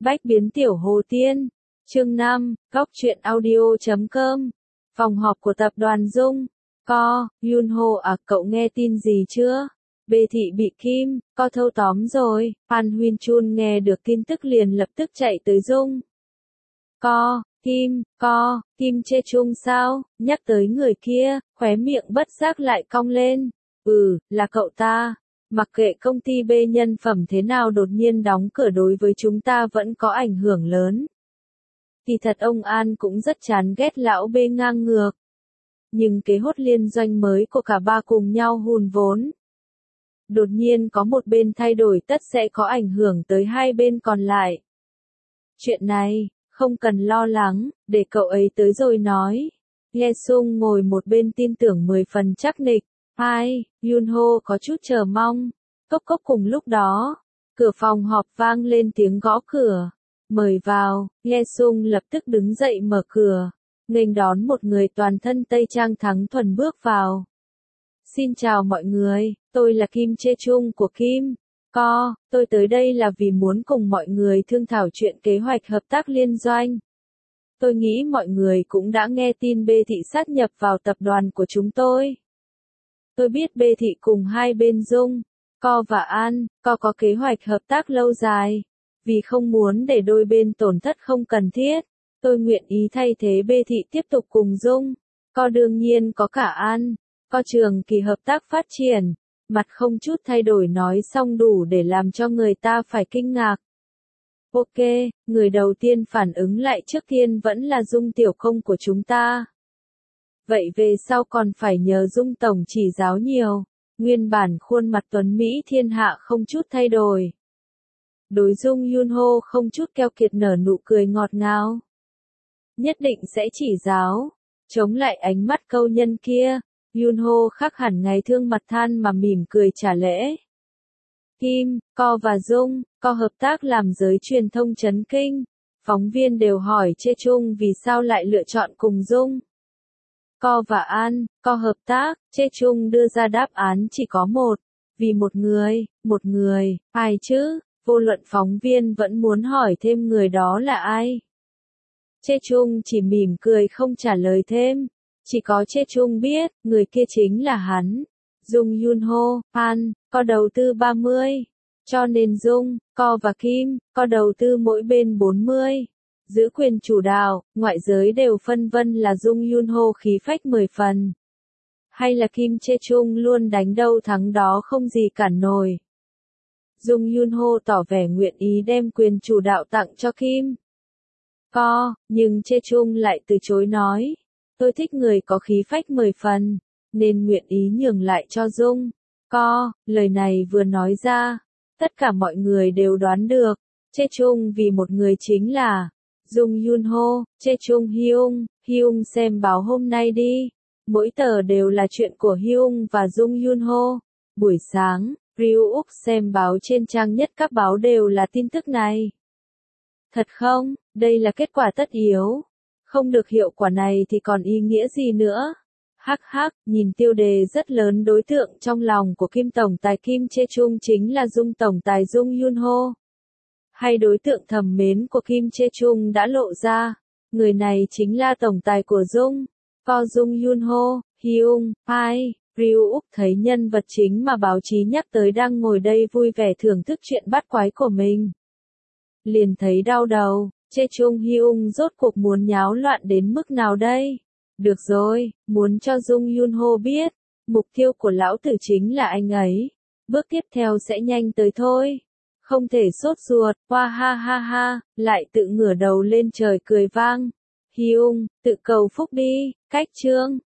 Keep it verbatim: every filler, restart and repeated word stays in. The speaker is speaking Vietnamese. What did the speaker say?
Bách biến tiểu hồ tiên. Chương năm, góc truyện audio chấm com. Phòng họp của tập đoàn Dung. Co, Yunho à, cậu nghe tin gì chưa? Bê thị bị Kim, Co thâu tóm rồi. Han Huyên Chun nghe được tin tức liền lập tức chạy tới Dung. Co, Kim, Co, Kim Chê Chung sao? Nhắc tới người kia, khóe miệng bất giác lại cong lên. Ừ, là cậu ta. Mặc kệ công ty B nhân phẩm thế nào đột nhiên đóng cửa đối với chúng ta vẫn có ảnh hưởng lớn. Kỳ thật ông An cũng rất chán ghét lão B ngang ngược. Nhưng kế hốt liên doanh mới của cả ba cùng nhau hùn vốn. Đột nhiên có một bên thay đổi tất sẽ có ảnh hưởng tới hai bên còn lại. Chuyện này, không cần lo lắng, để cậu ấy tới rồi nói. Ye Sung ngồi một bên tin tưởng mười phần chắc nịch. Hai, Yunho có chút chờ mong. Cốc cốc cùng lúc đó, cửa phòng họp vang lên tiếng gõ cửa. Mời vào, Ye Sung lập tức đứng dậy mở cửa. Nghênh đón một người toàn thân Tây Trang thắng thuần bước vào. Xin chào mọi người, tôi là Kim Chê Chung của Kim. Co, tôi tới đây là vì muốn cùng mọi người thương thảo chuyện kế hoạch hợp tác liên doanh. Tôi nghĩ mọi người cũng đã nghe tin B thị sát nhập vào tập đoàn của chúng tôi. Tôi biết B thị cùng hai bên Dung, Co và An, Co có kế hoạch hợp tác lâu dài. Vì không muốn để đôi bên tổn thất không cần thiết, tôi nguyện ý thay thế B thị tiếp tục cùng Dung. Co đương nhiên có cả An, Co trường kỳ hợp tác phát triển, mặt không chút thay đổi nói xong đủ để làm cho người ta phải kinh ngạc. Ok, người đầu tiên phản ứng lại trước tiên vẫn là Dung tiểu công của chúng ta. Vậy về sau còn phải nhờ Dung tổng chỉ giáo nhiều, nguyên bản khuôn mặt tuấn Mỹ thiên hạ không chút thay đổi. Đối Dung Yunho không chút keo kiệt nở nụ cười ngọt ngào. Nhất định sẽ chỉ giáo, chống lại ánh mắt câu nhân kia, Yunho khác hẳn ngày thương mặt than mà mỉm cười trả lễ. Kim, Co và Dung, Co hợp tác làm giới truyền thông chấn kinh, phóng viên đều hỏi Chê Chung vì sao lại lựa chọn cùng Dung. Co và An, Co hợp tác, Chê Chung đưa ra đáp án chỉ có một, vì một người, một người, ai chứ, vô luận phóng viên vẫn muốn hỏi thêm người đó là ai. Chê Chung chỉ mỉm cười không trả lời thêm, chỉ có Chê Chung biết, người kia chính là hắn. Dung Yunho, An, Co đầu tư ba mươi, cho nên Dung, Co và Kim, Co đầu tư mỗi bên bốn mươi. Giữ quyền chủ đạo, ngoại giới đều phân vân là Dung Yunho khí phách mười phần. Hay là Kim Chê Chung luôn đánh đâu thắng đó không gì cản nổi. Dung Yunho tỏ vẻ nguyện ý đem quyền chủ đạo tặng cho Kim. Co, nhưng Chê Chung lại từ chối nói. Tôi thích người có khí phách mười phần, nên nguyện ý nhường lại cho Dung. Co, lời này vừa nói ra, tất cả mọi người đều đoán được. Chê Chung vì một người chính là Dung Yunho, Chê Chung Hyung, Hyung xem báo hôm nay đi. Mỗi tờ đều là chuyện của Hyung và Dung Yunho. Buổi sáng, Ryu Úc xem báo trên trang nhất các báo đều là tin tức này. Thật không, đây là kết quả tất yếu. Không được hiệu quả này thì còn ý nghĩa gì nữa. Hắc hắc, nhìn tiêu đề rất lớn đối tượng trong lòng của Kim Tổng Tài Kim Chê Chung chính là Dung Tổng Tài Dung Yunho. Hay đối tượng thầm mến của Kim Chê Chung đã lộ ra, người này chính là Tổng Tài của Dung. Co Dung Yunho, Hyung, Hai, Ryu Úc thấy nhân vật chính mà báo chí nhắc tới đang ngồi đây vui vẻ thưởng thức chuyện bắt quái của mình. Liền thấy đau đầu, Chê Chung Hyung rốt cuộc muốn nháo loạn đến mức nào đây? Được rồi, muốn cho Dung Yunho biết, mục tiêu của lão tử chính là anh ấy. Bước tiếp theo sẽ nhanh tới thôi. Không thể sốt ruột, hoa ha ha ha, lại tự ngửa đầu lên trời cười vang. Hyung, tự cầu phúc đi, cách chương.